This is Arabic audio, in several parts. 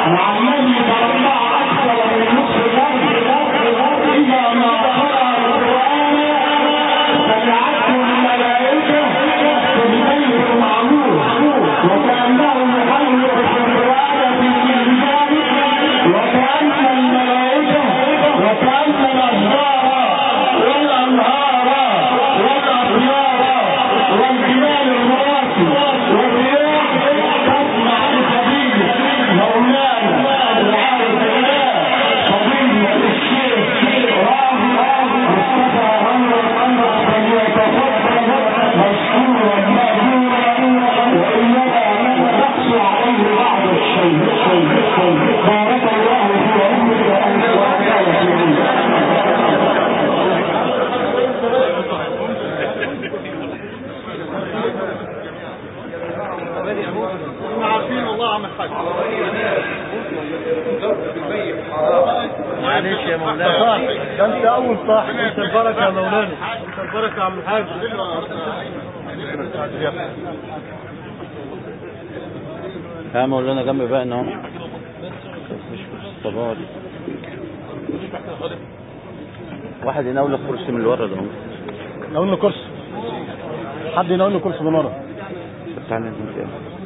وعمال يتربع اكثر من نصف الارض اذا ما قرأ القرآن سمعته الملائكة في البيت المعمور وكأنه يحلق في القرآن في الميزان وكأن الملائكة وكأن الأشجار والأنهار والأطيار والجبال الرواسي والرياح تسمع لسبيل مولانا العارف بالله فضيلة الشيخ راغب مصطفى عمرو فليتفضل مشكورا مأجورا وإنما نقص عليه بعض الشيء. بارك الله في عمرك وأنت وأنت عارفين والله عم الحاج معلش يا مولانا ده انت اول صح. انت البركه يا مولانا، انت البركه يا عم الحاج. يا مولانا جنب بقى اهو مش الصباط واحد يناول لك كرسي من اللي ورا ده اهو. نقول له كرسي، حد ينقل له كرسي من ورا. تعالى انت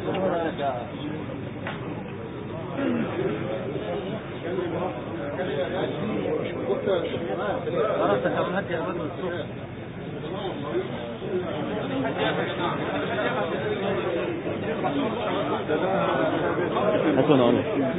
هاتوا نقول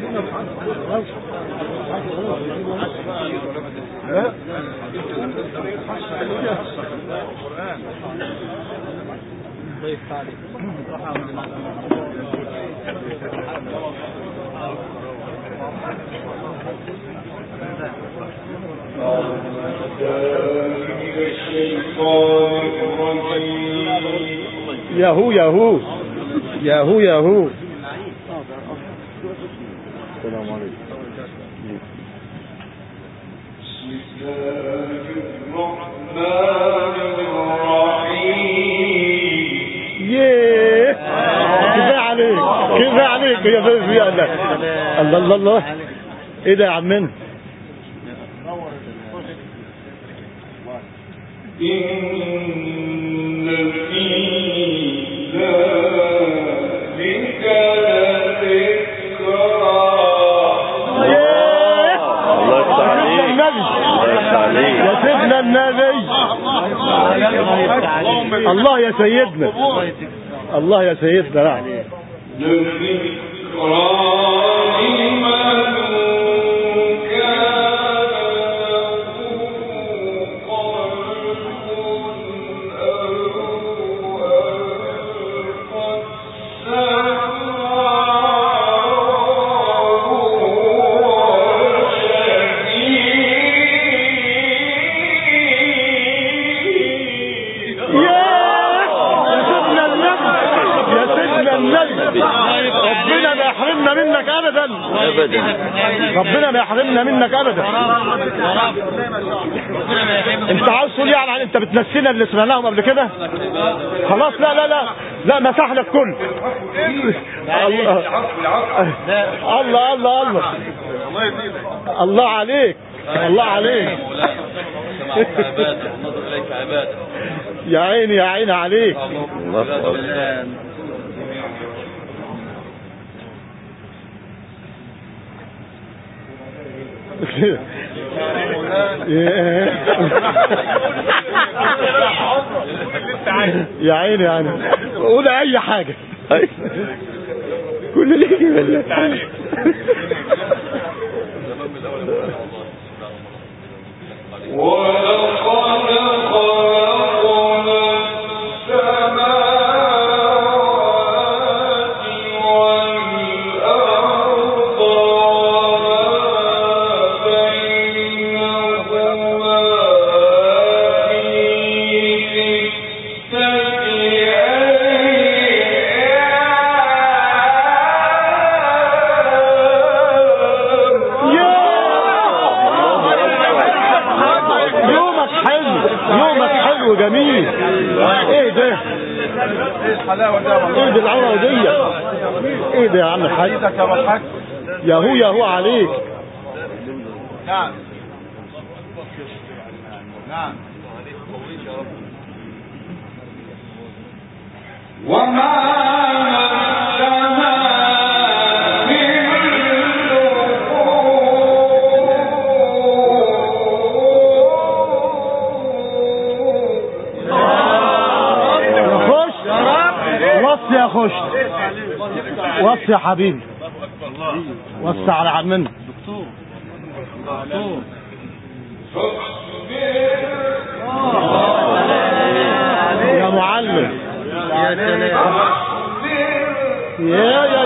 ياهو ياهو ياهو ياهو. السلام عليكم. بسم الله الرحمن الرحيم. كفايه عليك كفايه عليك يا بيبي. الله الله الله. ايه ده يا عمنا؟ إن في ذلك لذكرى. الله يفتح عليك. يا سيدنا النبي. الله يا سيدنا. الله يا سيدنا. نعم. لذكرى لمن ربنا ما يحرمنا منك ابدا. ربنا ما يحرمنا منك ابدا. انت عاوز تقول يعني انت بتنسينا اللي سمعناهم قبل كده؟ خلاص لا لا لا لا مسح لك كل. الله الله الله الله عليك. الله عليك. يا عيني يا عيني عليك. يا عيني يعني قول اي حاجة. كل اللي يجي بالله. ولقد خلقنا السماوات والأرض وما بينهما في ستة يومك حلو جميل. ايه ده؟ ايه الحلاوه ده؟ ايه دي العوض دي؟ ايه ده يا عم الحاج؟ ايدك يا ابو الحاج. يهو عليك. نعم نعم. وما لها يا خش وصي يا حبيبي، وصي على عمنا دكتور يا معلم. يا سلام. يا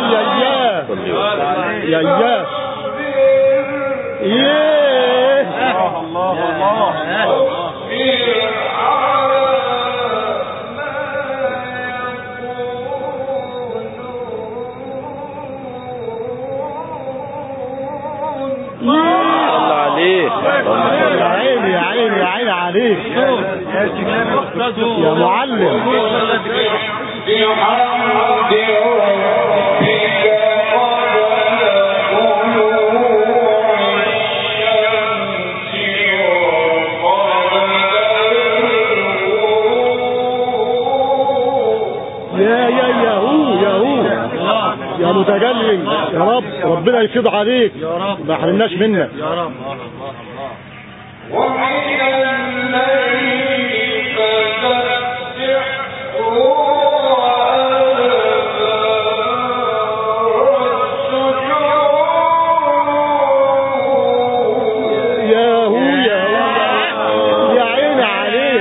يا عيني عليك يا معلم. بحمد ربك يا متجلي يا رب، ربنا يفيض عليك يا رب، ما يحرمناش منك يا رب. ومن الليل فسبحه يا عيني عليك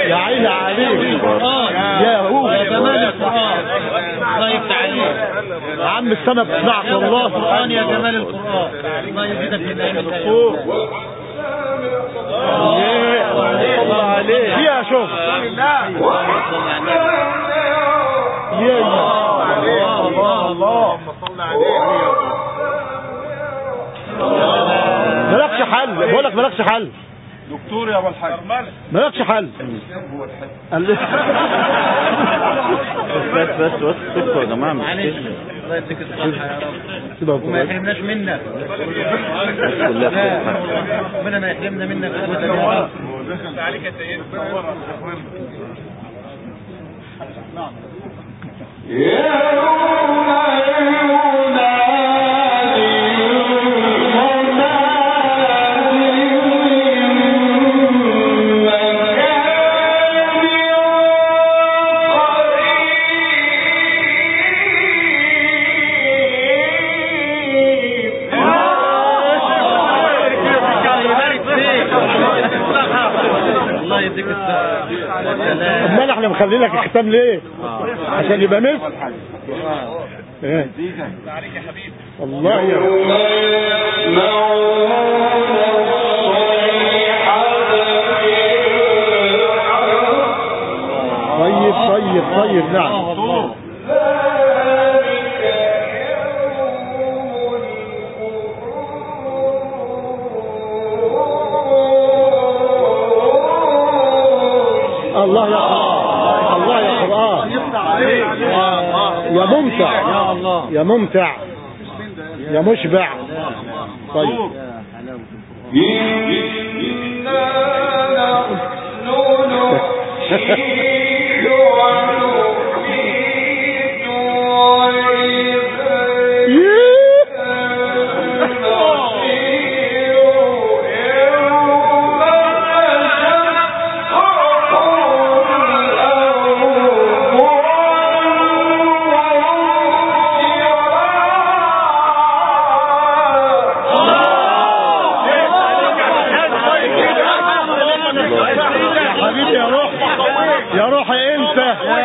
يا هو يا جمال القرآن. الله يفتح عليك يا عم السنة بتسمعك والله. القرآن يا جمال القرآن. الله يزيدك من نعمة الله عليك يا شوف يا الله صل عليه. مالكش حل، بقول لك مالكش حل دكتور يا ابو الحاج، مالكش حل. بس سكتوا يا جماعه. معلش الله يديك الصحة يا رب وما يحرمناش منك. ربنا ما يحرمنا منك ابدا يا رب. عليك يا سيدي. امال احنا مخلي لك الختام ليه؟ عشان يبقى مثل. ايه عليك يا حبيبي. الله يا طيب نعم. الله يا قرآن يا ممتع يا ممتع يا مشبع. طيب يا روحي انت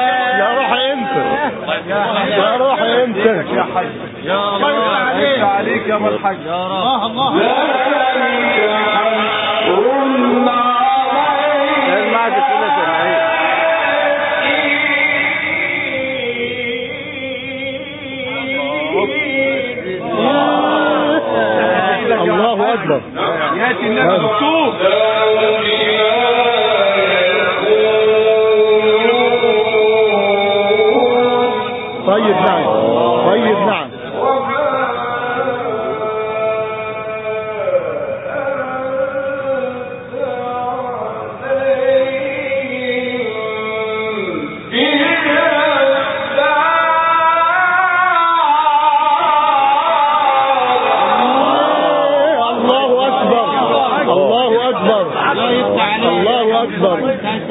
يا حاج يا الله عليك يا ابو الحاج. يا رب الله الله اكبر. ياتي النبي دكتور. طيب نعم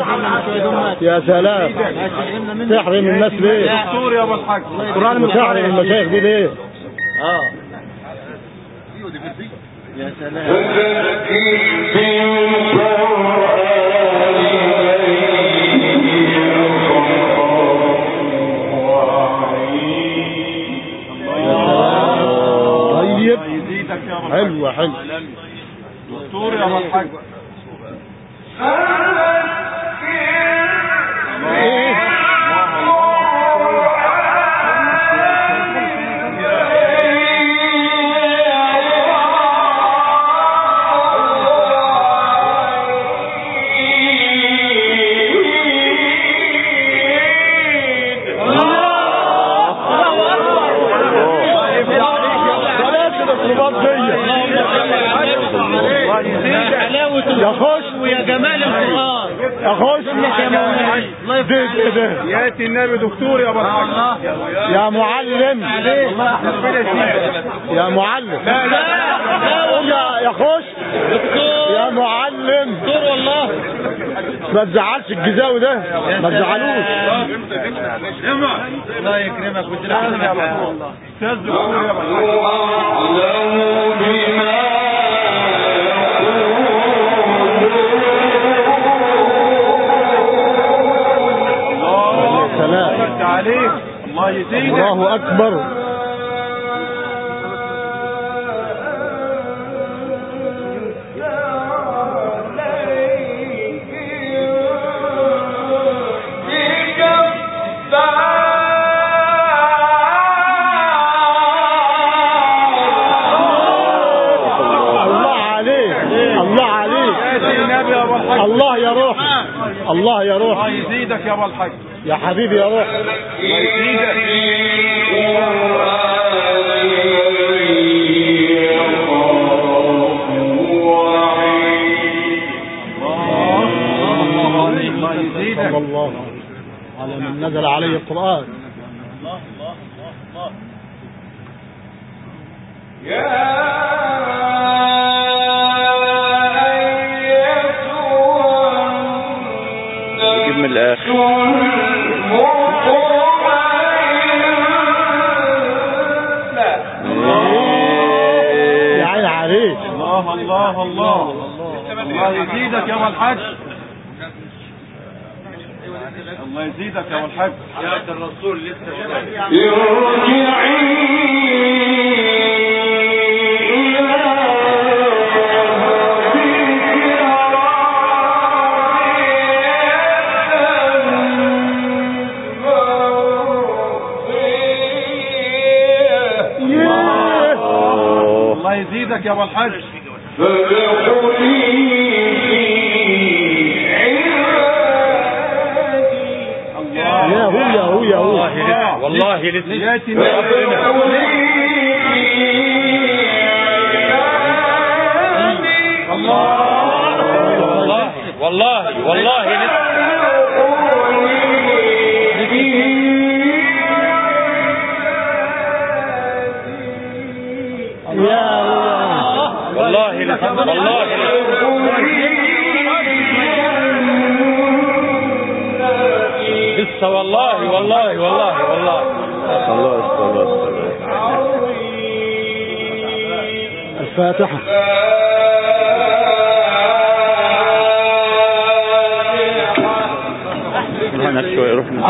يا سلام، تحرم الناس ليه؟ دكتور يا ابو الحاج. تحرم المشايخ دي ليه؟ يا سلام. طيب، يزيدك يا ابو الحاج. حلوة حلوة. دكتور يا ابو الحاج. ايه؟ يخش ويا جمال القرآن. يخش ده ياتي النبي دكتور يا ابو الحاج. يا معلم، يا معلم، يا يخش يا معلم. دكتور والله. ما تزعلش الجزاوي ده، ما تزعلوش. الله يكرمك ويجزاك خير والله. استاذ دكتور يا ابو الحاج. سلام عليك. الله يزيدك. الله أكبر. الله يا روح، الله يا روح. الله يزيدك يا ابو الحاج. يا حبيبي يا روح. الله يزيدك. الله يزيدك. صلى الله على من نزل عليه القرآن. نجيب من الآخر. يا عين عليك. الله الله الله. الله يزيدك يا ابو الحاج. الله يزيدك يا ابو الحاج. يا الرسول لسه الله يزيدك يا ابو الحاج. يا هو يا هو. والله لسه ياتي والله لسه والله الفاتحة. روحنا شوي روحنا.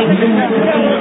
النبي